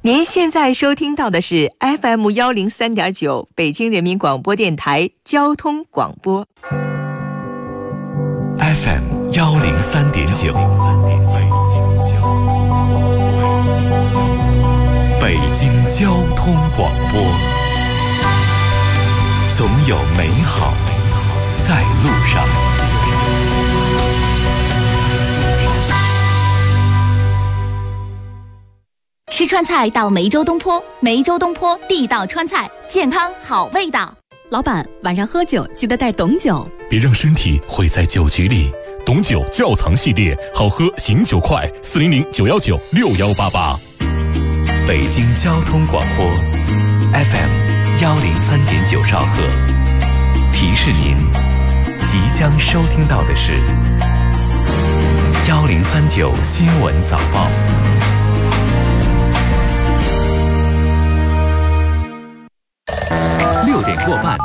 您现在收听到的是 FM103.9 北京人民广播电台交通广播。 FM103.9 北京交通广播，总有美好在路上。 吃川菜到梅州东坡，梅州东坡地道川菜，健康好味道。 老板，晚上喝酒记得带董酒， 别让身体毁在酒局里。董酒窖藏系列，好喝醒酒快，400-919-6188。北京交通广播 FM103.9兆赫，提示您即将收听到的是1039新闻早报。6点过半，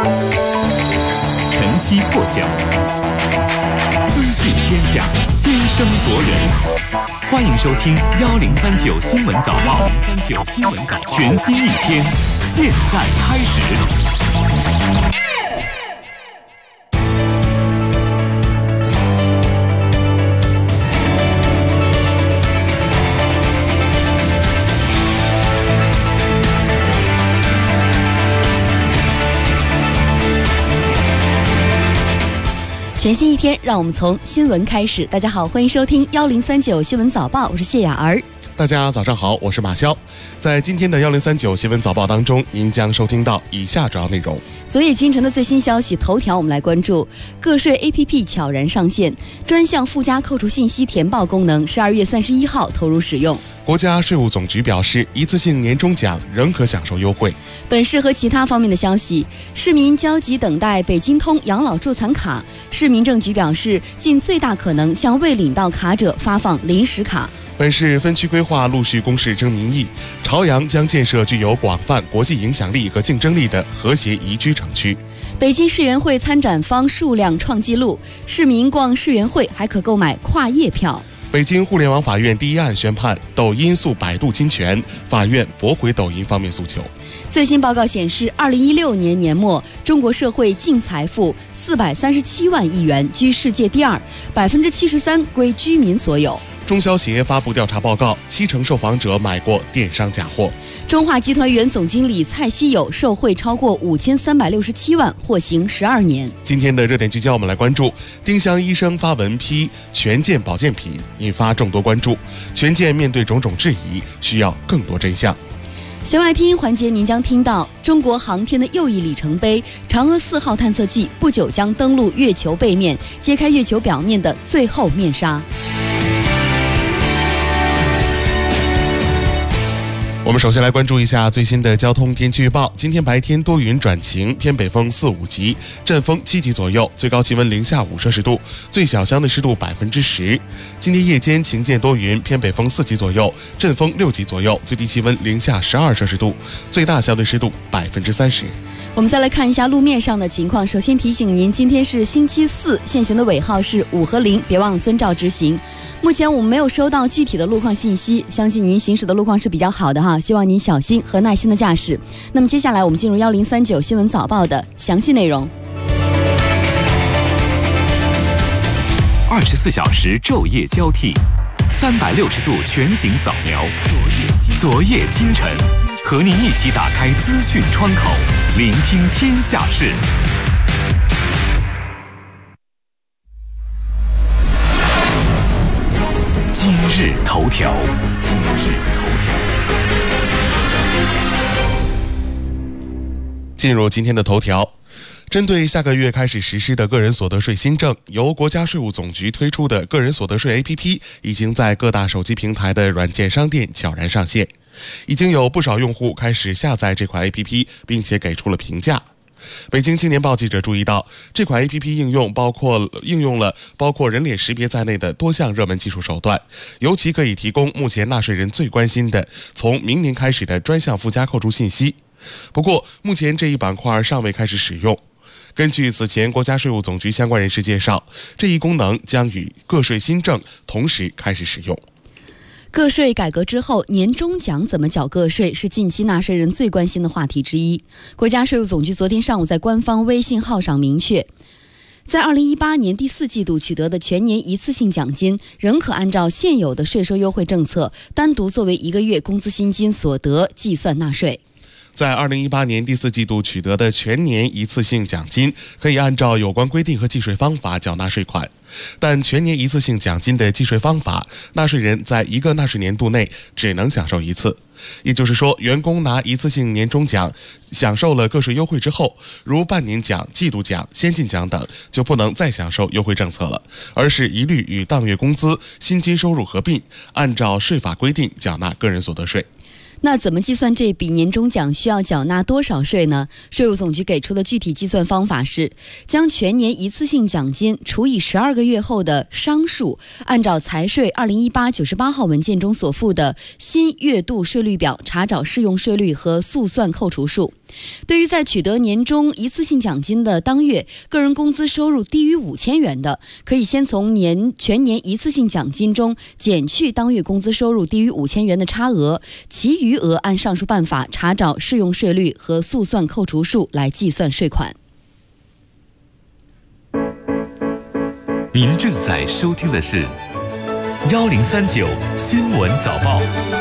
晨曦破晓，资讯天下，先声夺人。欢迎收听1039新闻早报，全新一天，现在开始。 全新一天，让我们从新闻开始。大家好，欢迎收听1039新闻早报，我是谢雅儿。 大家早上好，我是马潇。在今天的1039新闻早报当中，您将收听到以下主要内容。 昨夜今晨的最新消息头条，我们来关注个税 APP 悄然上线，专项附加扣除信息填报功能12月31号投入使用。 国家税务总局表示，一次性年终奖仍可享受优惠。 本市和其他方面的消息，市民焦急等待北京通养老助残卡，市民政局表示，尽最大可能向未领到卡者发放临时卡。 本市分区规划陆续公示征民意，朝阳将建设具有广泛国际影响力和竞争力的和谐宜居城区。 北京世园会参展方数量创纪录，市民逛世园会还可购买跨夜票。 北京互联网法院第一案宣判，抖音诉百度侵权，法院驳回抖音方面诉求。 最新报告显示，2016年年末，中国社会净财富437万亿元，居世界第二，73%归居民所有。 中消协发布调查报告，70%受访者买过电商假货。 中化集团原总经理蔡希友受贿超过5367万，获刑12年。 今天的热点聚焦，我们来关注丁香医生发文批权健保健品，引发众多关注。权健面对种种质疑，需要更多真相。 弦外听环节，您将听到中国航天的又一里程碑——嫦娥4号探测器不久将登陆月球背面，揭开月球表面的最后面纱。 我们首先来关注一下最新的交通天气预报。今天白天多云转晴，偏北风4、5级，阵风7级左右，最高气温零下5摄氏度，最小相对湿度10%。今天夜间晴间多云，偏北风4级左右，阵风6级左右，最低气温零下12摄氏度，最大相对湿度30%。 我们再来看一下路面上的情况。首先提醒您，今天是星期四，限行的尾号是5和0，别忘了遵照执行。目前我们没有收到具体的路况信息，相信您行驶的路况是比较好的哈，希望您小心和耐心的驾驶。那么接下来我们进入1039新闻早报的详细内容。 24小时昼夜交替，360度全景扫描，昨夜今晨，和您一起打开资讯窗口，聆听天下事。今日头条。 进入今天的头条。针对下个月开始实施的个人所得税新政，由国家税务总局推出的个人所得税 APP 已经在各大手机平台的软件商店悄然上线，已经有不少用户开始下载这款 APP， 并且给出了评价。北京青年报记者注意到，这款 APP 应用了包括人脸识别在内的多项热门技术手段，尤其可以提供目前纳税人最关心的从明年开始的专项附加扣除信息。不过，目前这一板块尚未开始使用。根据此前国家税务总局相关人士介绍，这一功能将与个税新政同时开始使用。 个税改革之后，年终奖怎么缴个税是近期纳税人最关心的话题之一。国家税务总局昨天上午在官方微信号上明确，在2018年第4季度取得的全年一次性奖金，仍可按照现有的税收优惠政策，单独作为1个月工资薪金所得计算纳税。 在2018年第4季度取得的全年一次性奖金，可以按照有关规定和计税方法缴纳税款，但全年一次性奖金的计税方法，纳税人在一个纳税年度内只能享受一次。也就是说，员工拿一次性年终奖享受了个税优惠之后，如半年奖、季度奖、先进奖等，就不能再享受优惠政策了，而是一律与当月工资、薪金收入合并，按照税法规定缴纳个人所得税。 那怎么计算这笔年终奖需要缴纳多少税呢？税务总局给出的具体计算方法是，将全年一次性奖金除以12个月后的商数，按照财税2018-98号文件中所附的新月度税率表查找适用税率和速算扣除数。对于在取得年终一次性奖金的当月，个人工资收入低于5000元的，可以先从全年一次性奖金中减去当月工资收入低于5000元的差额，其余额按上述办法查找适用税率和速算扣除数来计算税款。 您正在收听的是1039新闻早报。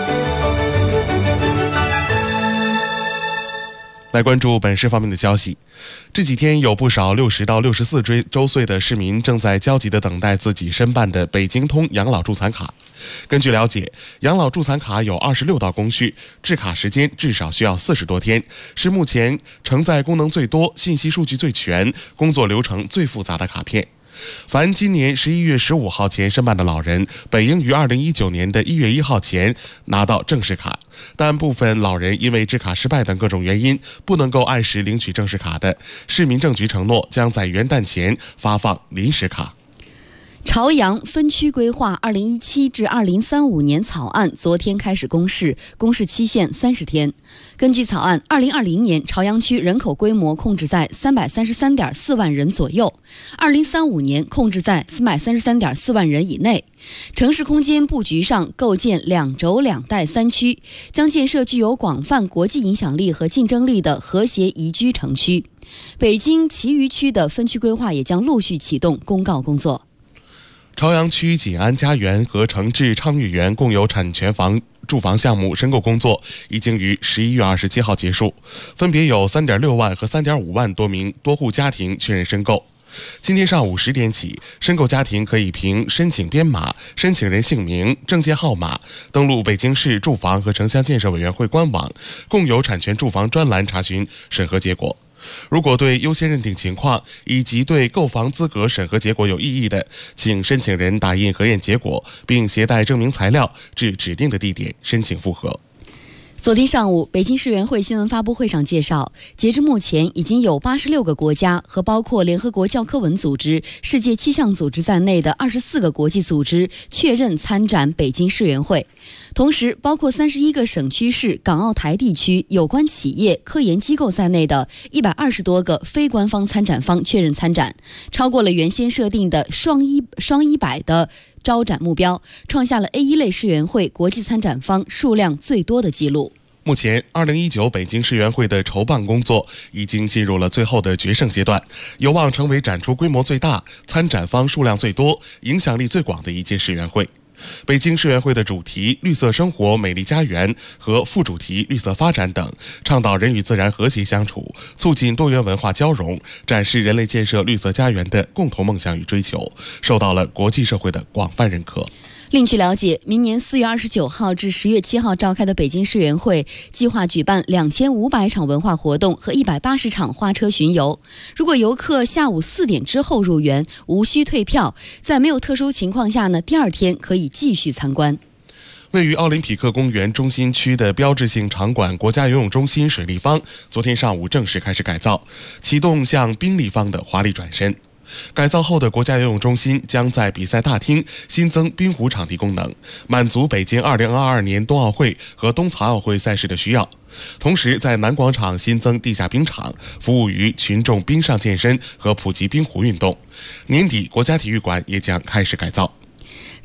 来关注本市方面的消息。这几天有不少60到64周岁的市民正在焦急地等待自己申办的北京通养老助残卡。根据了解，养老助残卡有26道工序，制卡时间至少需要40多天，是目前承载功能最多、信息数据最全、工作流程最复杂的卡片。凡今年11月15号前申办的老人，本应于2019年的1月1号前拿到正式卡，但部分老人因为制卡失败等各种原因，不能够按时领取正式卡的，市民政局承诺将在元旦前发放临时卡。 朝阳分区规划2017至2035年草案昨天开始公示，公示期限30天。根据草案，2020年朝阳区人口规模控制在333.4万人左右，2035年控制在333.4万人以内。城市空间布局上构建2轴2带3区，将建设具有广泛国际影响力和竞争力的和谐宜居城区。北京其余区的分区规划也将陆续启动公告工作。 朝阳区锦安家园和城治昌裕园共有产权住房项目申购工作已经于11月27号结束，分别有3.6万和3.5万多名多户家庭确认申购。今天上午10点起，申购家庭可以凭申请编码、申请人姓名、证件号码登录北京市住房和城乡建设委员会官网共有产权住房专栏查询审核结果。如果对优先认定情况以及对购房资格审核结果有异议的，请申请人打印核验结果，并携带证明材料至指定的地点申请复核。 昨天上午，北京世园会新闻发布会上介绍，截至目前，已经有86个国家和包括联合国教科文组织、世界气象组织在内的24个国际组织确认参展北京世园会。同时，包括31个省区市、港澳台地区有关企业、科研机构在内的120多个非官方参展方确认参展，超过了原先设定的双100的招展目标，创下了 A1 类世园会国际参展方数量最多的纪录。 目前2019北京世园会的筹办工作已经进入了最后的决胜阶段，有望成为展出规模最大、参展方数量最多、影响力最广的一届世园会。北京世园会的主题绿色生活美丽家园和副主题绿色发展等，倡导人与自然和谐相处，促进多元文化交融，展示人类建设绿色家园的共同梦想与追求，受到了国际社会的广泛认可。 另据了解，明年4月29号至10月7号召开的北京世园会计划举办2500场文化活动和180场花车巡游。如果游客下午4点之后入园，无需退票，在没有特殊情况下呢，第二天可以继续参观。 位于奥林匹克公园中心区的标志性场馆国家游泳中心水立方，昨天上午正式开始改造，启动向冰立方的华丽转身。改造后的国家游泳中心将在比赛大厅新增冰壶场地功能，满足北京2022年冬奥会和冬残奥会赛事的需要。同时，在南广场新增地下冰场，服务于群众冰上健身和普及冰壶运动。年底，国家体育馆也将开始改造。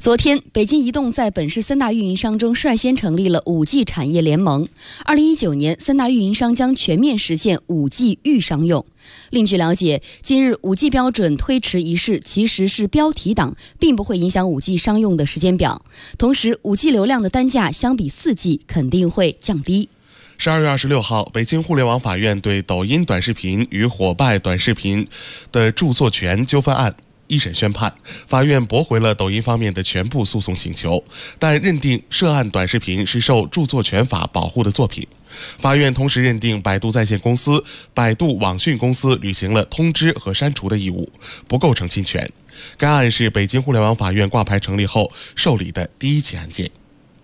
昨天，北京移动在本市3大运营商中率先成立了 5G 产业联盟。2019年，3大运营商将全面实现 5G 预商用。另据了解，近日 5G 标准推迟一事其实是标题党，并不会影响 5G 商用的时间表。同时 5G 流量的单价相比 4G 肯定会降低。 12月26号，北京互联网法院对抖音短视频与火爆短视频的著作权纠纷案一审宣判，法院驳回了抖音方面的全部诉讼请求，但认定涉案短视频是受著作权法保护的作品。法院同时认定百度在线公司、百度网讯公司履行了通知和删除的义务，不构成侵权。该案是北京互联网法院挂牌成立后受理的第1起案件。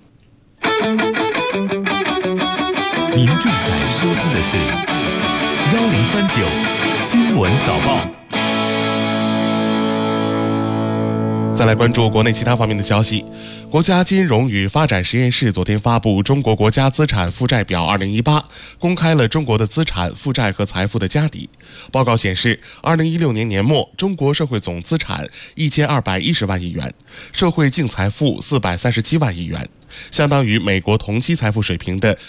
您正在收听的是1039新闻早报。 再来关注国内其他方面的消息。国家金融与发展实验室昨天发布《中国国家资产负债表2018》，公开了中国的资产、负债和财富的家底。报告显示，2016年年末，中国社会总资产1210万亿元，社会净财富437万亿元，相当于美国同期财富水平的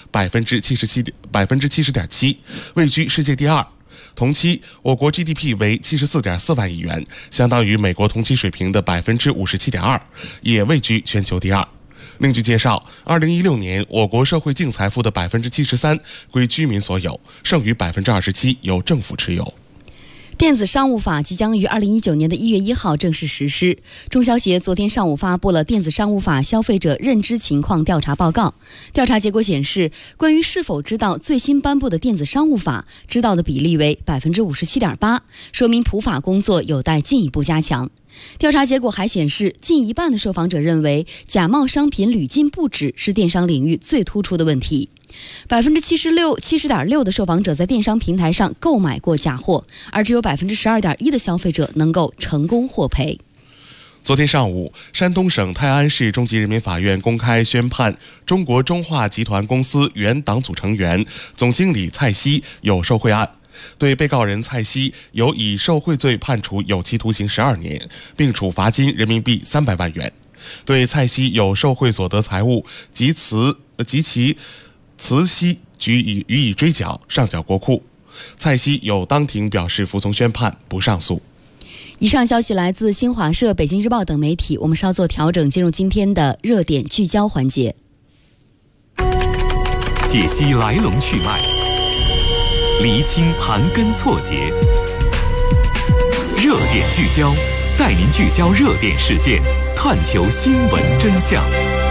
70.7%，位居世界第2。同期，我国 GDP 为74.4万亿元，相当于美国同期水平的57.2%，也位居全球第2。另据介绍，2016年我国社会净财富的73%归居民所有，剩余27%由政府持有。 电子商务法即将于2019年的1月1号正式实施。中消协昨天上午发布了电子商务法消费者认知情况调查报告。调查结果显示，关于是否知道最新颁布的电子商务法，知道的比例为57.8%，说明普法工作有待进一步加强。调查结果还显示，近一半的受访者认为假冒商品屡禁不止是电商领域最突出的问题。70.6% 的受访者在电商平台上购买过假货，而只有12.1%的消费者能够成功获赔。 昨天上午，山东省泰安市中级人民法院公开宣判中国中化集团公司原党组成员、总经理蔡希有受贿案，对被告人蔡希有以受贿罪判处有期徒刑12年，并处罚金人民币300万元。对蔡希有受贿所得财物及其慈禧予以追缴，上缴国库。蔡希有当庭表示服从宣判，不上诉。 以上消息来自新华社、北京日报等媒体。我们稍作调整，进入今天的热点聚焦环节， 解析来龙去脉，厘清盘根错节。热点聚焦，带您聚焦热点事件，探求新闻真相。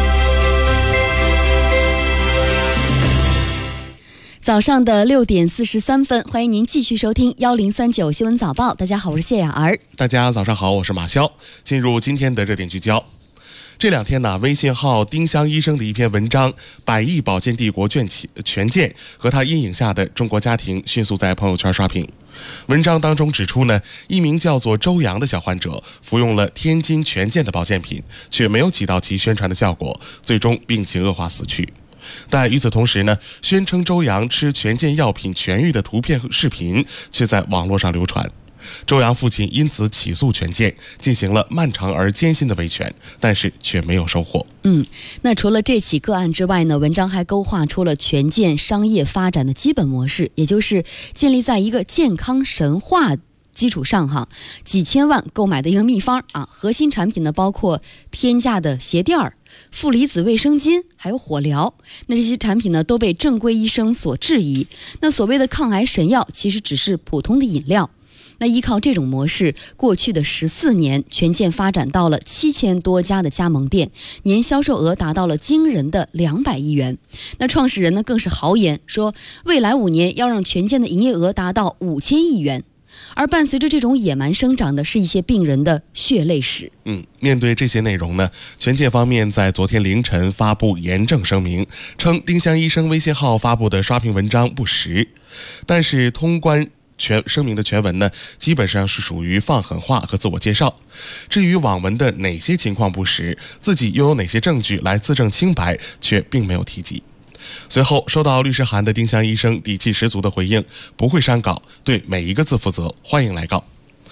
早上的6点43分，欢迎您继续收听1039新闻早报。大家好，我是谢雅儿。 大家早上好，我是马潇。进入今天的热点聚焦。这两天呢，微信号丁香医生的一篇文章《100亿保健帝国全健》和他阴影下的中国家庭迅速在朋友圈刷屏。文章当中指出呢，一名叫做周洋的小患者服用了天津全健的保健品，却没有起到其宣传的效果，最终病情恶化死去。但与此同时呢，宣称周洋吃全健药品痊愈的图片和视频却在网络上流传。周洋父亲因此起诉全健，进行了漫长而艰辛的维权，但是却没有收获。 那除了这起个案之外呢，文章还勾画出了全健商业发展的基本模式，也就是建立在一个健康神话基础上几千万购买的一个秘方核心产品呢包括天价的鞋垫儿、负离子卫生巾还有火疗。那这些产品呢都被正规医生所质疑。那所谓的抗癌神药其实只是普通的饮料。那依靠这种模式，过去的14年，全健发展到了7000多家的加盟店，年销售额达到了惊人的200亿元。那创始人呢更是豪言说，未来5年要让全健的营业额达到5000亿元。而伴随着这种野蛮生长的是一些病人的血泪史。 面对这些内容呢，全健方面在昨天凌晨发布严正声明，称丁香医生微信号发布的刷屏文章不实。但是通关声明的全文呢，基本上是属于放狠话和自我介绍。至于网文的哪些情况不实，自己又有哪些证据来自证清白，却并没有提及。随后收到律师函的丁香医生底气十足的回应，不会删稿，对每一个字负责，欢迎来告。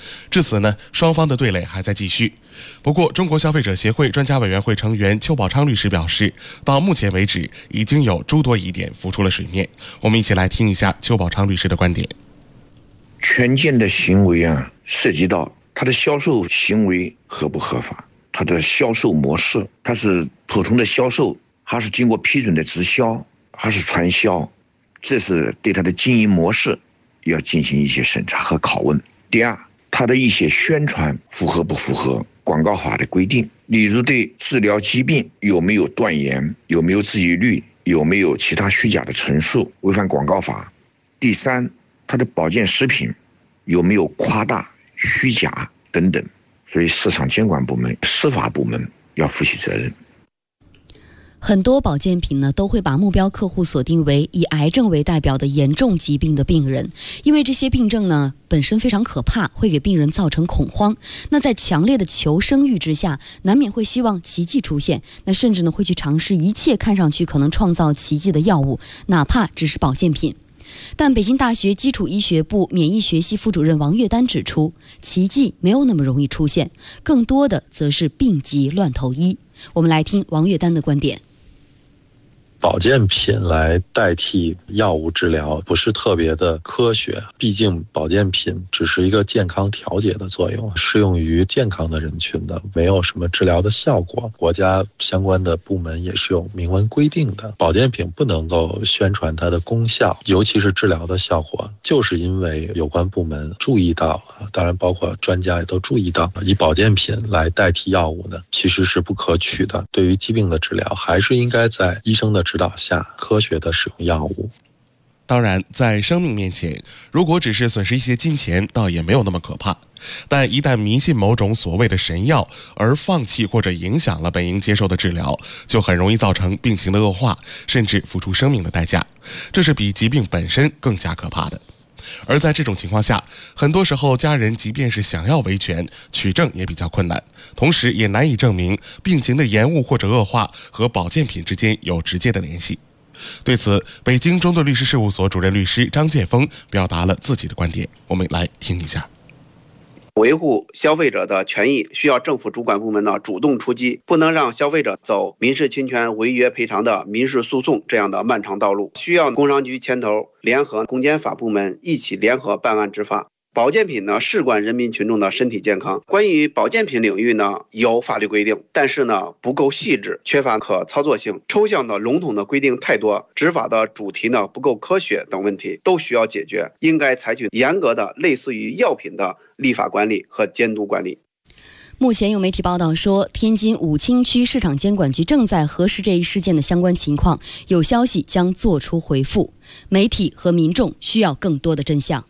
至此呢，双方的对垒还在继续。不过，中国消费者协会专家委员会成员邱宝昌律师表示，到目前为止，已经有诸多疑点浮出了水面。我们一起来听一下邱宝昌律师的观点。 权健的行为啊，涉及到它的销售行为合不合法，它的销售模式，它是普通的销售，还是经过批准的直销，还是传销，这是对它的经营模式要进行一些审查和拷问。第二，它的一些宣传符合不符合广告法的规定，例如对治疗疾病有没有断言，有没有治愈率，有没有其他虚假的陈述，违反广告法。第三，它的保健食品有没有夸大、虚假等等，所以市场监管部门、司法部门要负起责任。 很多保健品呢都会把目标客户锁定为以癌症为代表的严重疾病的病人，因为这些病症呢本身非常可怕，会给病人造成恐慌。那在强烈的求生欲之下，难免会希望奇迹出现，那甚至呢会去尝试一切看上去可能创造奇迹的药物，哪怕只是保健品。但北京大学基础医学部免疫学系副主任王月丹指出，奇迹没有那么容易出现，更多的则是病急乱投医。我们来听王月丹的观点。 保健品来代替药物治疗不是特别的科学，毕竟保健品只是一个健康调节的作用，适用于健康的人群的，没有什么治疗的效果。国家相关的部门也是有明文规定的，保健品不能够宣传它的功效，尤其是治疗的效果，就是因为有关部门注意到，当然包括专家也都注意到，以保健品来代替药物呢，其实是不可取的。对于疾病的治疗，还是应该在医生的指导下科学的使用药物。 当然，在生命面前，如果只是损失一些金钱，倒也没有那么可怕。但一旦迷信某种所谓的神药，而放弃或者影响了本应接受的治疗，就很容易造成病情的恶化，甚至付出生命的代价。这是比疾病本身更加可怕的。而在这种情况下，很多时候家人即便是想要维权，取证也比较困难，同时也难以证明病情的延误或者恶化和保健品之间有直接的联系。对此，北京中队律师事务所主任律师张建峰表达了自己的观点，我们来听一下。 维护消费者的权益需要政府主管部门呢主动出击，不能让消费者走民事侵权违约赔偿的民事诉讼这样的漫长道路，需要工商局牵头，联合公检法部门一起联合办案执法。保健品呢事关人民群众的身体健康，关于保健品领域呢有法律规定，但是呢不够细致，缺乏可操作性，抽象的笼统的规定太多，执法的主题呢不够科学等问题都需要解决，应该采取严格的类似于药品的立法管理和监督管理。 目前有媒体报道说，天津武清区市场监管局正在核实这一事件的相关情况，有消息将做出回复。媒体和民众需要更多的真相。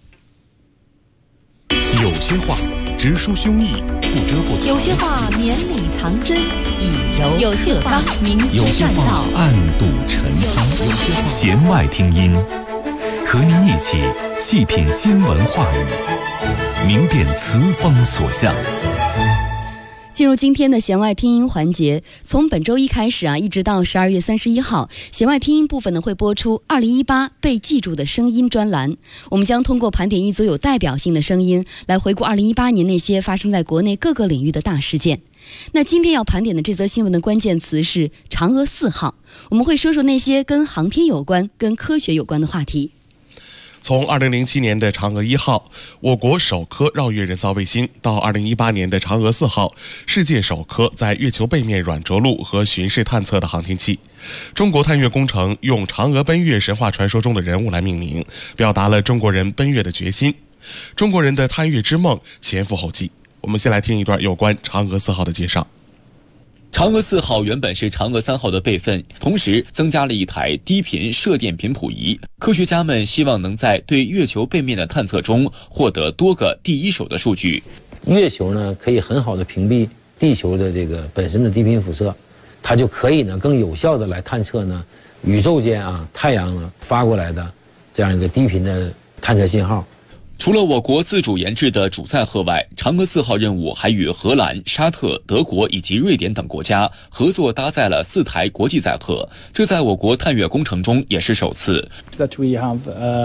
有些话直抒胸臆，不遮不藏； 有些话绵里藏针，以柔有些话明有些话确善道， 暗度陈仓。弦外听音，和您一起细品新闻话语，明辨词风所向。 进入今天的弦外听音环节，从本周一开始一直到12月31号，弦外听音部分呢会播出2018被记住的声音专栏。我们将通过盘点一组有代表性的声音，来回顾2018年那些发生在国内各个领域的大事件。那今天要盘点的这则新闻的关键词是嫦娥4号，我们会说说那些跟航天有关、跟科学有关的话题。 从2007年的嫦娥1号，我国首颗绕月人造卫星，到2018年的嫦娥4号，世界首颗在月球背面软着陆和巡视探测的航天器，中国探月工程用嫦娥奔月神话传说中的人物来命名，表达了中国人奔月的决心。中国人的探月之梦前赴后继。我们先来听一段有关嫦娥4号的介绍。 嫦娥4号原本是嫦娥3号的备份，同时增加了一台低频射电频谱仪。科学家们希望能在对月球背面的探测中获得多个第一手的数据。 月球呢可以很好的屏蔽地球的这个本身的低频辐射，它就可以呢更有效的来探测呢宇宙间太阳呢发过来的这样一个低频的探测信号。 除了我国自主研制的主载荷外，嫦娥4号任务还与荷兰、沙特、德国以及瑞典等国家合作搭载了4台国际载荷，这在我国探月工程中也是首次。 That we have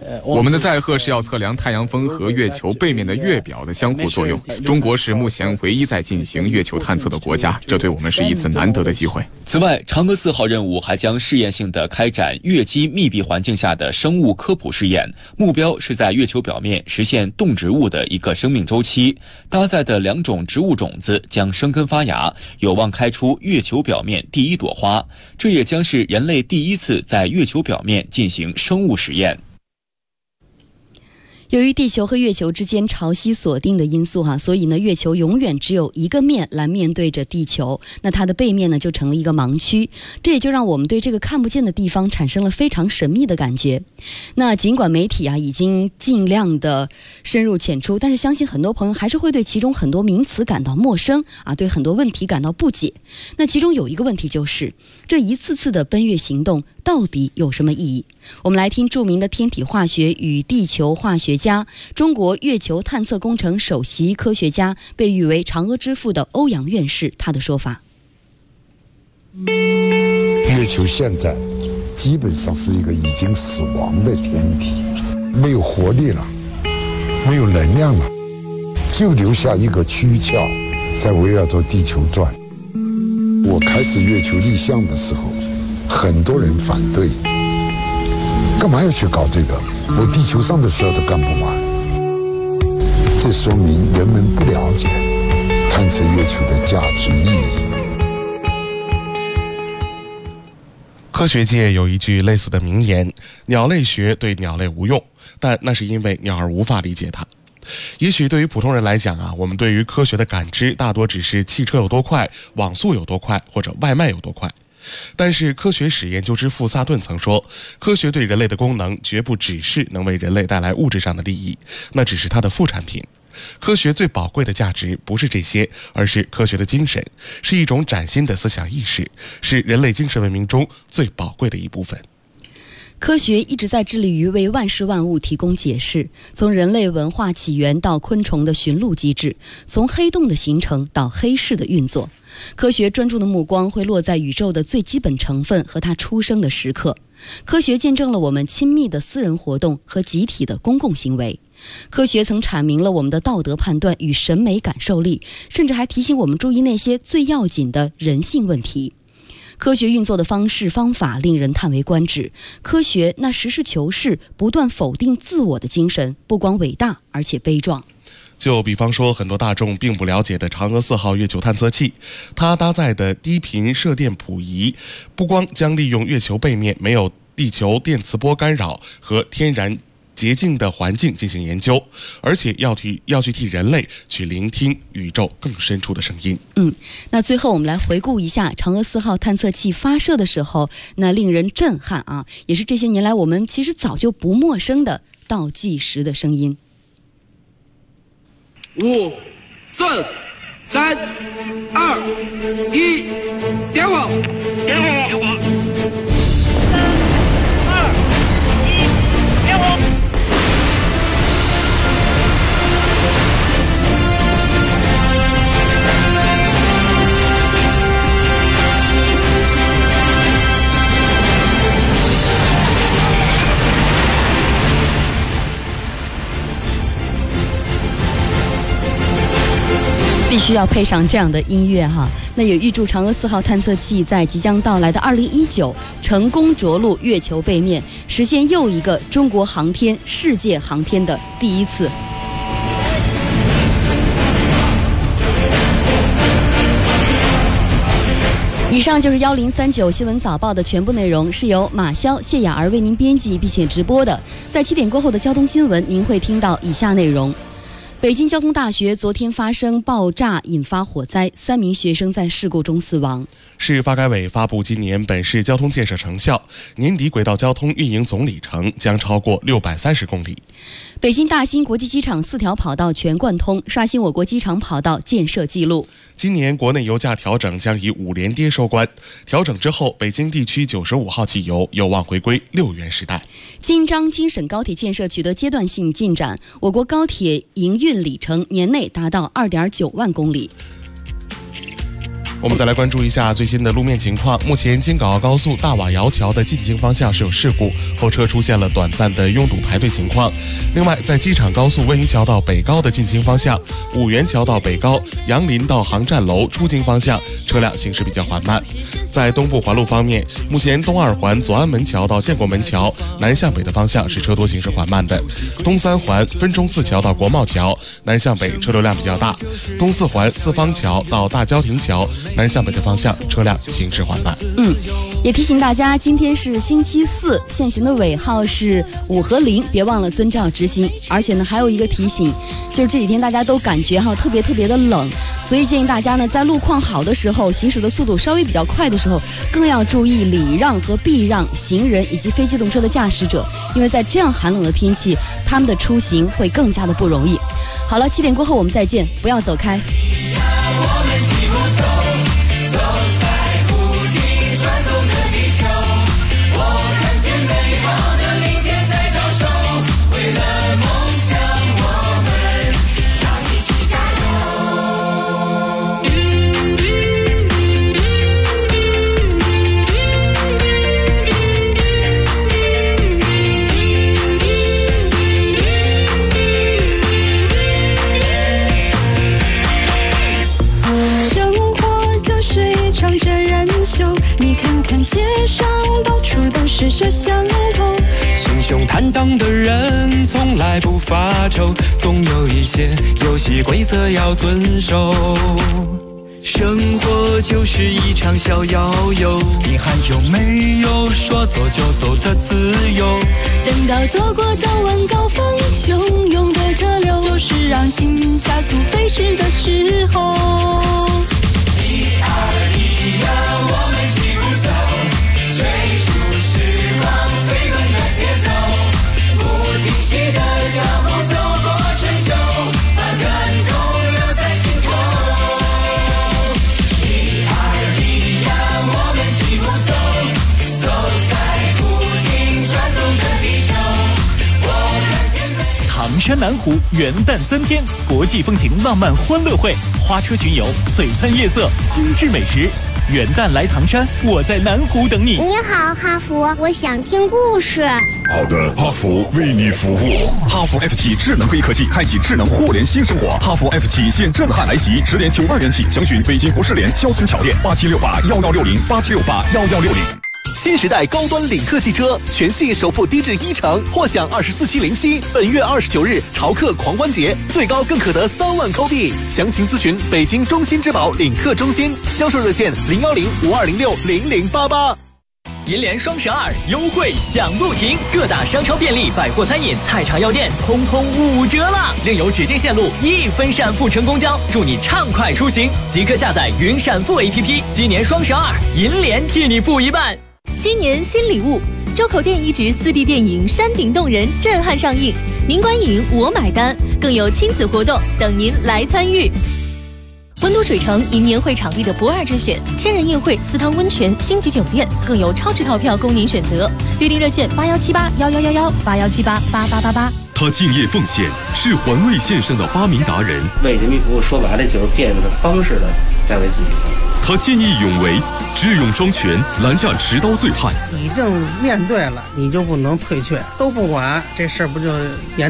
我们的载荷是要测量太阳风和月球背面的月表的相互作用。中国是目前唯一在进行月球探测的国家，这对我们是一次难得的机会。 此外，嫦娥4号任务还将试验性地开展月基密闭环境下的生物科普试验，目标是在月球表面实现动植物的一个生命周期。搭载的2种植物种子将生根发芽，有望开出月球表面第一朵花。这也将是人类第一次在月球表面进行生物实验。 由于地球和月球之间潮汐锁定的因素所以呢，月球永远只有一个面来面对着地球，那它的背面呢就成了一个盲区，这也就让我们对这个看不见的地方产生了非常神秘的感觉。那尽管媒体已经尽量的深入浅出，但是相信很多朋友还是会对其中很多名词感到陌生对很多问题感到不解。那其中有一个问题就是，这一次次的奔月行动到底有什么意义？我们来听著名的天体化学与地球化学家、中国月球探测工程首席科学家，被誉为嫦娥之父的欧阳院士他的说法。 月球现在基本上是一个已经死亡的天体，没有活力了，没有能量了，就留下一个躯壳在围绕着地球转。我开始月球立项的时候，很多人反对，干嘛要去搞这个？我地球上的事都干不完。这说明人们不了解探测月球的价值意义。 科学界有一句类似的名言：鸟类学对鸟类无用，但那是因为鸟儿无法理解它。也许对于普通人来讲我们对于科学的感知大多只是汽车有多快，网速有多快，或者外卖有多快。但是科学史研究之父萨顿曾说，科学对人类的功能绝不只是能为人类带来物质上的利益，那只是它的副产品。科学最宝贵的价值不是这些，而是科学的精神，是一种崭新的思想意识，是人类精神文明中最宝贵的一部分。 科学一直在致力于为万事万物提供解释，从人类文化起源到昆虫的寻路机制，从黑洞的形成到黑市的运作。科学专注的目光会落在宇宙的最基本成分和它出生的时刻。科学见证了我们亲密的私人活动和集体的公共行为。科学曾阐明了我们的道德判断与审美感受力，甚至还提醒我们注意那些最要紧的人性问题。科学运作的方式方法令人叹为观止，科学那实事求是、不断否定自我的精神，不光伟大，而且悲壮。 就比方说很多大众并不了解的嫦娥4号月球探测器，它搭载的低频射电谱仪，不光将利用月球背面没有地球电磁波干扰和天然洁净的环境进行研究，而且要去替人类去聆听宇宙更深处的声音。 那最后我们来回顾一下嫦娥4号探测器发射的时候那令人震撼也是这些年来我们其实早就不陌生的倒计时的声音。 5、4、3、2、1，点火！点火！点火！3、2、1，点火！ 必须要配上这样的音乐那也预祝嫦娥4号探测器在即将到来的2019成功着陆月球背面，实现又一个中国航天、世界航天的第一次。以上就是1039新闻早报的全部内容，是由马潇、谢雅儿为您编辑并且直播的。在7点过后的交通新闻，您会听到以下内容。北京交通大学昨天发生爆炸，引发火灾，3名学生在事故中死亡。 市发改委发布今年本市交通建设成效，年底轨道交通运营总里程将超过630公里。 北京大兴国际机场4条跑道全贯通，刷新我国机场跑道建设纪录。 今年国内油价调整将以5连跌收官，调整之后，北京地区95号汽油有望回归6元时代。 京张京沈高铁建设取得阶段性进展，我国高铁营运里程年内达到2.9万公里。 我们再来关注一下最新的路面情况。目前京港澳高速大瓦窑桥的进京方向是有事故，后车出现了短暂的拥堵排队情况。另外，在机场高速温榆桥到北高的进京方向，五元桥到北高、杨林到航站楼出京方向车辆行驶比较缓慢。在东部环路方面，目前东二环左安门桥到建国门桥南向北的方向是车多行驶缓慢的，东三环分钟寺桥到国贸桥南向北车流量比较大，东四环四方桥到大郊亭桥南向北的方向车辆行驶缓慢。 也提醒大家，今天是星期四，限行的尾号是5和0，别忘了遵照执行。而且呢，还有一个提醒，就是这几天大家都感觉特别的冷，所以建议大家呢，在路况好的时候，行驶的速度稍微比较快的时候，更要注意礼让和避让行人以及非机动车的驾驶者，因为在这样寒冷的天气，他们的出行会更加的不容易。好了，7点过后我们再见，不要走开。 你看看街上到处都是摄像头， 心胸坦荡的人从来不发愁，总有一些游戏规则要遵守。生活就是一场小摇游，你还有没有说走就走的自由？ 等到走过早晚高峰，汹涌的车流，就是让心加速飞驰的时候。1、2、1呀，我们齐鼓走，追逐时光飞奔的节奏，不停息的脚步走过春秋，把感动留在心头。1、2、1呀，我们齐鼓走，走在不停转动的地球，我看见美。 唐山南湖元旦3天，国际风情浪漫欢乐会，花车巡游，璀璨夜色，精致美食。元旦来唐山，我在南湖等你。 你好，哈弗，我想听故事。 好的，哈弗为你服务。哈弗 F7 智能黑科技，开启智能互联新生活。哈弗 F7现震撼来袭，10点92元起，详询北京国士联肖村桥店8768116087681160。 新时代高端领克汽车全系首付低至1%，或享24期零息。本月29日潮客狂欢节，最高更可得3万扣币。详情咨询北京中心之宝领克中心，销售热线01052060088。银联双12优惠享不停，各大商超、便利、百货、餐饮、菜场、药店通通5折了，另有指定线路1分闪付乘公交，祝你畅快出行。即刻下载云闪付 APP， 今年双12银联替你付一半。 新年新礼物，周口店移植4D 电影《山顶洞人》震撼上映，您观影我买单，更有亲子活动等您来参与。温都水城迎年会场地的不二之选，千人宴会、私汤温泉、星级酒店，更有超值套票供您选择。预订热线8178111181788888。 他敬业奉献，是环卫线上的发明达人。 为人民服务，说白了就是变着方式的在为自己服务。 他见义勇为，智勇双全，拦下持刀醉汉。 已经面对了，你就不能退却，都不管，这事儿不就严